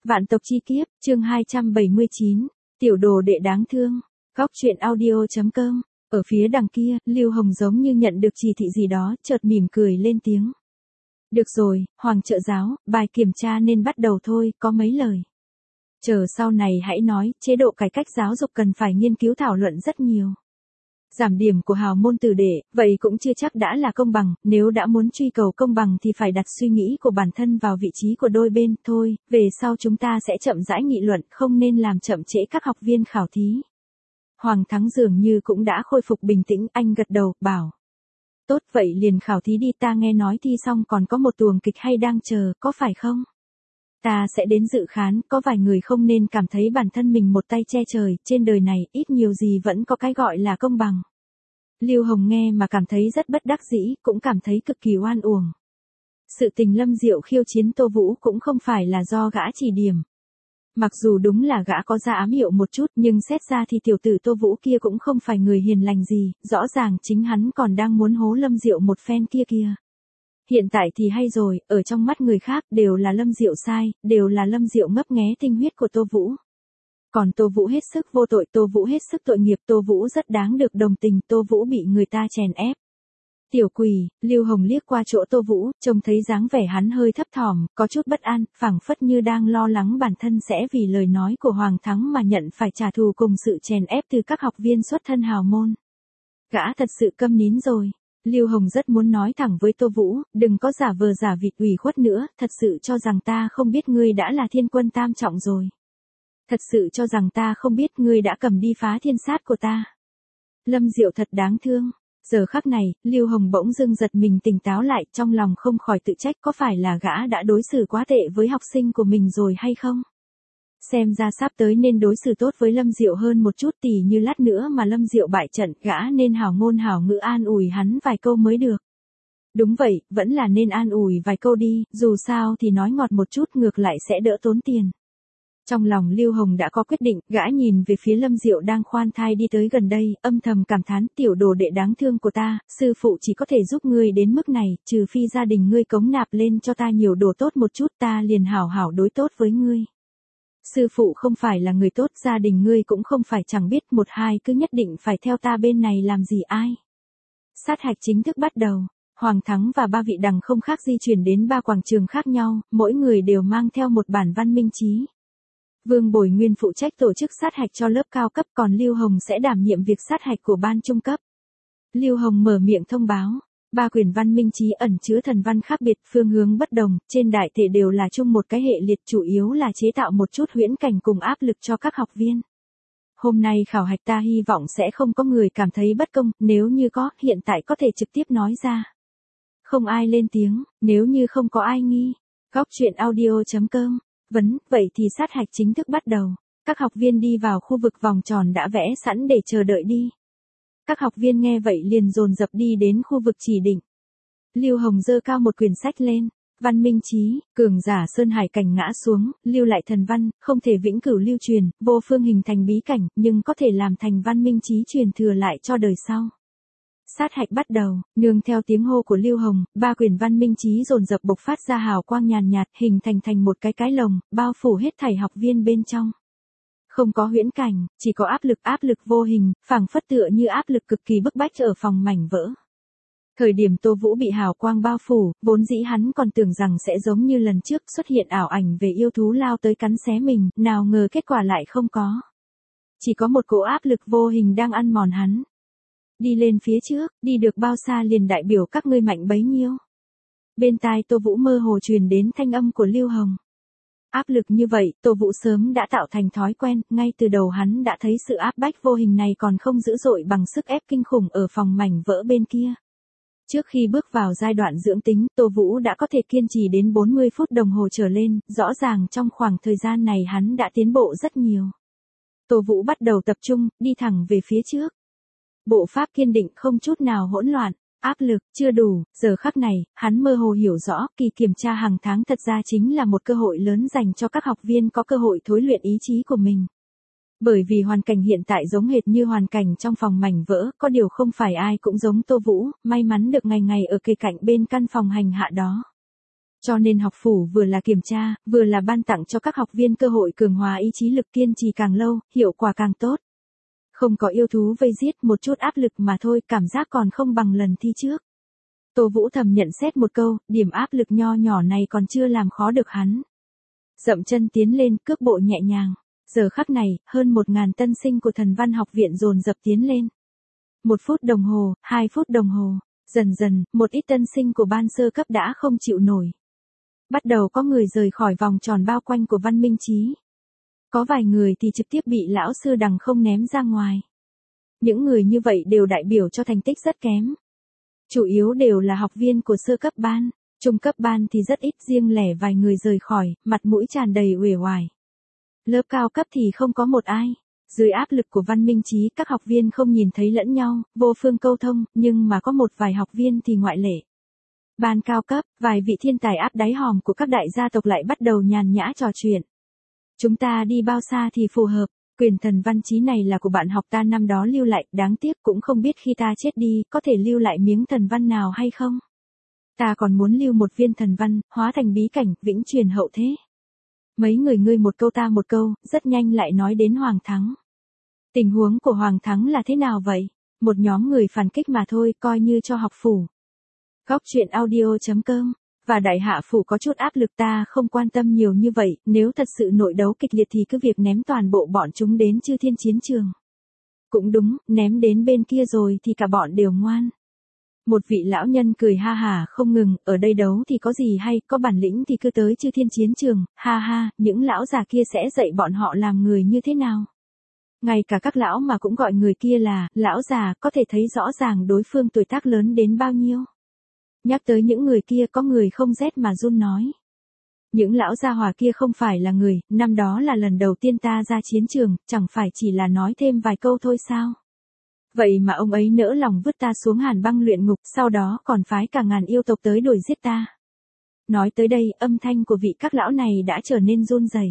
Vạn tộc chi kiếp, chương 279, tiểu đồ đệ đáng thương. Góc truyện audio.com. Ở phía đằng kia, Lưu Hồng giống như nhận được chỉ thị gì đó, chợt mỉm cười lên tiếng. Được rồi, Hoàng trợ giáo, bài kiểm tra nên bắt đầu thôi, có mấy lời. Chờ sau này hãy nói, chế độ cải cách giáo dục cần phải nghiên cứu thảo luận rất nhiều. Giảm điểm của hào môn tử đệ, vậy cũng chưa chắc đã là công bằng, nếu đã muốn truy cầu công bằng thì phải đặt suy nghĩ của bản thân vào vị trí của đôi bên, thôi, về sau chúng ta sẽ chậm rãi nghị luận, không nên làm chậm trễ các học viên khảo thí. Hoàng Thắng dường như cũng đã khôi phục bình tĩnh, anh gật đầu, bảo. Tốt vậy liền khảo thí đi, ta nghe nói thi xong còn có một tuồng kịch hay đang chờ, có phải không? Ta sẽ đến dự khán, có vài người không nên cảm thấy bản thân mình một tay che trời, trên đời này, ít nhiều gì vẫn có cái gọi là công bằng. Lưu Hồng nghe mà cảm thấy rất bất đắc dĩ, cũng cảm thấy cực kỳ oan uổng. Sự tình Lâm Diệu khiêu chiến Tô Vũ cũng không phải là do gã chỉ điểm. Mặc dù đúng là gã có ra ám hiệu một chút, nhưng xét ra thì tiểu tử Tô Vũ kia cũng không phải người hiền lành gì, rõ ràng chính hắn còn đang muốn hố Lâm Diệu một phen kia kìa. Hiện tại thì hay rồi, ở trong mắt người khác đều là Lâm Diệu sai, đều là Lâm Diệu ngấp nghé tinh huyết của Tô Vũ. Còn Tô Vũ hết sức vô tội, Tô Vũ hết sức tội nghiệp, Tô Vũ rất đáng được đồng tình, Tô Vũ bị người ta chèn ép. Tiểu quỷ, Lưu Hồng liếc qua chỗ Tô Vũ, trông thấy dáng vẻ hắn hơi thấp thỏm, có chút bất an, phảng phất như đang lo lắng bản thân sẽ vì lời nói của Hoàng Thắng mà nhận phải trả thù cùng sự chèn ép từ các học viên xuất thân hào môn. Gã thật sự câm nín rồi. Lưu Hồng rất muốn nói thẳng với Tô Vũ, đừng có giả vờ giả vịt ủy khuất nữa, thật sự cho rằng ta không biết ngươi đã là thiên quân tam trọng rồi. Thật sự cho rằng ta không biết ngươi đã cầm đi phá thiên sát của ta. Lâm Diệu thật đáng thương. Giờ khắc này, Lưu Hồng bỗng dưng giật mình tỉnh táo lại, trong lòng không khỏi tự trách có phải là gã đã đối xử quá tệ với học sinh của mình rồi hay không? Xem ra sắp tới nên đối xử tốt với Lâm Diệu hơn một chút, tỉ như lát nữa mà Lâm Diệu bại trận, gã nên hảo ngôn hảo ngữ an ủi hắn vài câu mới được. Đúng vậy, vẫn là nên an ủi vài câu đi, dù sao thì nói ngọt một chút ngược lại sẽ đỡ tốn tiền. Trong lòng Lưu Hồng đã có quyết định, gã nhìn về phía Lâm Diệu đang khoan thai đi tới gần đây, âm thầm cảm thán, tiểu đồ đệ đáng thương của ta, sư phụ chỉ có thể giúp ngươi đến mức này, trừ phi gia đình ngươi cống nạp lên cho ta nhiều đồ tốt một chút, ta liền hảo hảo đối tốt với ngươi. Sư phụ không phải là người tốt, gia đình ngươi cũng không phải chẳng biết một hai cứ nhất định phải theo ta bên này làm gì ai. Sát hạch chính thức bắt đầu. Hoàng Thắng và ba vị đằng không khác di chuyển đến ba quảng trường khác nhau, mỗi người đều mang theo một bản văn minh chí. Vương Bồi Nguyên phụ trách tổ chức sát hạch cho lớp cao cấp, còn Lưu Hồng sẽ đảm nhiệm việc sát hạch của ban trung cấp. Lưu Hồng mở miệng thông báo, ba quyển văn minh chí ẩn chứa thần văn khác biệt, phương hướng bất đồng, trên đại thể đều là chung một cái hệ liệt, chủ yếu là chế tạo một chút huyễn cảnh cùng áp lực cho các học viên. Hôm nay khảo hạch ta hy vọng sẽ không có người cảm thấy bất công, nếu như có, hiện tại có thể trực tiếp nói ra. Không ai lên tiếng, nếu như không có ai nghi. Góc truyện audio.com. Vậy thì sát hạch chính thức bắt đầu. Các học viên đi vào khu vực vòng tròn đã vẽ sẵn để chờ đợi đi. Các học viên nghe vậy liền dồn dập đi đến khu vực chỉ định. Lưu Hồng giơ cao một quyển sách lên. Văn minh chí, cường giả Sơn Hải cảnh ngã xuống, lưu lại thần văn, không thể vĩnh cửu lưu truyền, vô phương hình thành bí cảnh, nhưng có thể làm thành văn minh chí truyền thừa lại cho đời sau. Sát hạch bắt đầu, nương theo tiếng hô của Lưu Hồng, ba quyển văn minh chí dồn dập bộc phát ra hào quang nhàn nhạt, hình thành một cái lồng, bao phủ hết thảy học viên bên trong. Không có huyễn cảnh, chỉ có áp lực vô hình, phảng phất tựa như áp lực cực kỳ bức bách ở phòng mảnh vỡ. Thời điểm Tô Vũ bị hào quang bao phủ, vốn dĩ hắn còn tưởng rằng sẽ giống như lần trước xuất hiện ảo ảnh về yêu thú lao tới cắn xé mình, nào ngờ kết quả lại không có. Chỉ có một cỗ áp lực vô hình đang ăn mòn hắn. Đi lên phía trước, đi được bao xa liền đại biểu các ngươi mạnh bấy nhiêu. Bên tai Tô Vũ mơ hồ truyền đến thanh âm của Lưu Hồng. Áp lực như vậy, Tô Vũ sớm đã tạo thành thói quen, ngay từ đầu hắn đã thấy sự áp bách vô hình này còn không dữ dội bằng sức ép kinh khủng ở phòng mảnh vỡ bên kia. Trước khi bước vào giai đoạn dưỡng tính, Tô Vũ đã có thể kiên trì đến 40 phút đồng hồ trở lên, rõ ràng trong khoảng thời gian này hắn đã tiến bộ rất nhiều. Tô Vũ bắt đầu tập trung, đi thẳng về phía trước. Bộ pháp kiên định không chút nào hỗn loạn, áp lực chưa đủ, giờ khắc này, hắn mơ hồ hiểu rõ, kỳ kiểm tra hàng tháng thật ra chính là một cơ hội lớn dành cho các học viên có cơ hội thối luyện ý chí của mình. Bởi vì hoàn cảnh hiện tại giống hệt như hoàn cảnh trong phòng mảnh vỡ, có điều không phải ai cũng giống Tô Vũ, may mắn được ngày ngày ở kề cạnh bên căn phòng hành hạ đó. Cho nên học phủ vừa là kiểm tra, vừa là ban tặng cho các học viên cơ hội cường hóa ý chí lực, kiên trì càng lâu, hiệu quả càng tốt. Không có yêu thú vây giết, một chút áp lực mà thôi, cảm giác còn không bằng lần thi trước. Tô Vũ thầm nhận xét một câu, điểm áp lực nho nhỏ này còn chưa làm khó được hắn. Dậm chân tiến lên, cước bộ nhẹ nhàng. Giờ khắc này, hơn 1000 tân sinh của Thần Văn học viện dồn dập tiến lên. 1 phút đồng hồ, 2 phút đồng hồ, dần dần, một ít tân sinh của ban sơ cấp đã không chịu nổi. Bắt đầu có người rời khỏi vòng tròn bao quanh của Văn Minh Chí. Có vài người thì trực tiếp bị lão sư đằng không ném ra ngoài. Những người như vậy đều đại biểu cho thành tích rất kém. Chủ yếu đều là học viên của sơ cấp ban, trung cấp ban thì rất ít, riêng lẻ vài người rời khỏi, mặt mũi tràn đầy uể oải. Lớp cao cấp thì không có một ai. Dưới áp lực của Văn Minh Chí, các học viên không nhìn thấy lẫn nhau, vô phương câu thông, nhưng mà có một vài học viên thì ngoại lệ. Ban cao cấp, vài vị thiên tài áp đáy hòm của các đại gia tộc lại bắt đầu nhàn nhã trò chuyện. Chúng ta đi bao xa thì phù hợp, quyền thần văn chí này là của bạn học ta năm đó lưu lại, đáng tiếc cũng không biết khi ta chết đi, có thể lưu lại miếng thần văn nào hay không. Ta còn muốn lưu một viên thần văn, hóa thành bí cảnh, vĩnh truyền hậu thế. Mấy người ngươi một câu ta một câu, rất nhanh lại nói đến Hoàng Thắng. Tình huống của Hoàng Thắng là thế nào vậy? Một nhóm người phản kích mà thôi, coi như cho học phủ. Góc truyện audio.com. Và đại hạ phủ có chút áp lực, ta không quan tâm nhiều như vậy, nếu thật sự nội đấu kịch liệt thì cứ việc ném toàn bộ bọn chúng đến Chư Thiên chiến trường. Cũng đúng, ném đến bên kia rồi thì cả bọn đều ngoan. Một vị lão nhân cười ha hả không ngừng, ở đây đấu thì có gì hay, có bản lĩnh thì cứ tới Chư Thiên chiến trường, ha ha, những lão già kia sẽ dạy bọn họ làm người như thế nào. Ngay cả các lão mà cũng gọi người kia là lão già, có thể thấy rõ ràng đối phương tuổi tác lớn đến bao nhiêu. Nhắc tới những người kia, có người không rét mà run nói. Những lão gia hỏa kia không phải là người, năm đó là lần đầu tiên ta ra chiến trường, chẳng phải chỉ là nói thêm vài câu thôi sao. Vậy mà ông ấy nỡ lòng vứt ta xuống hàn băng luyện ngục, sau đó còn phái cả ngàn yêu tộc tới đuổi giết ta. Nói tới đây, âm thanh của vị các lão này đã trở nên run rẩy.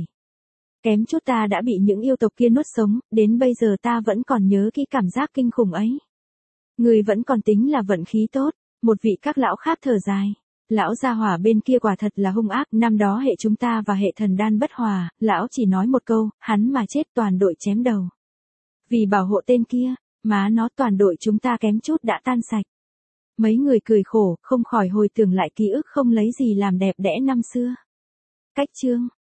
Kém chút ta đã bị những yêu tộc kia nuốt sống, đến bây giờ ta vẫn còn nhớ cái cảm giác kinh khủng ấy. Người vẫn còn tính là vận khí tốt. Một vị các lão khác thở dài. Lão gia hỏa bên kia quả thật là hung ác, năm đó hệ chúng ta và hệ thần đan bất hòa, lão chỉ nói một câu, hắn mà chết toàn đội chém đầu. Vì bảo hộ tên kia, má nó toàn đội chúng ta kém chút đã tan sạch. Mấy người cười khổ, không khỏi hồi tưởng lại ký ức không lấy gì làm đẹp đẽ năm xưa. Cách chương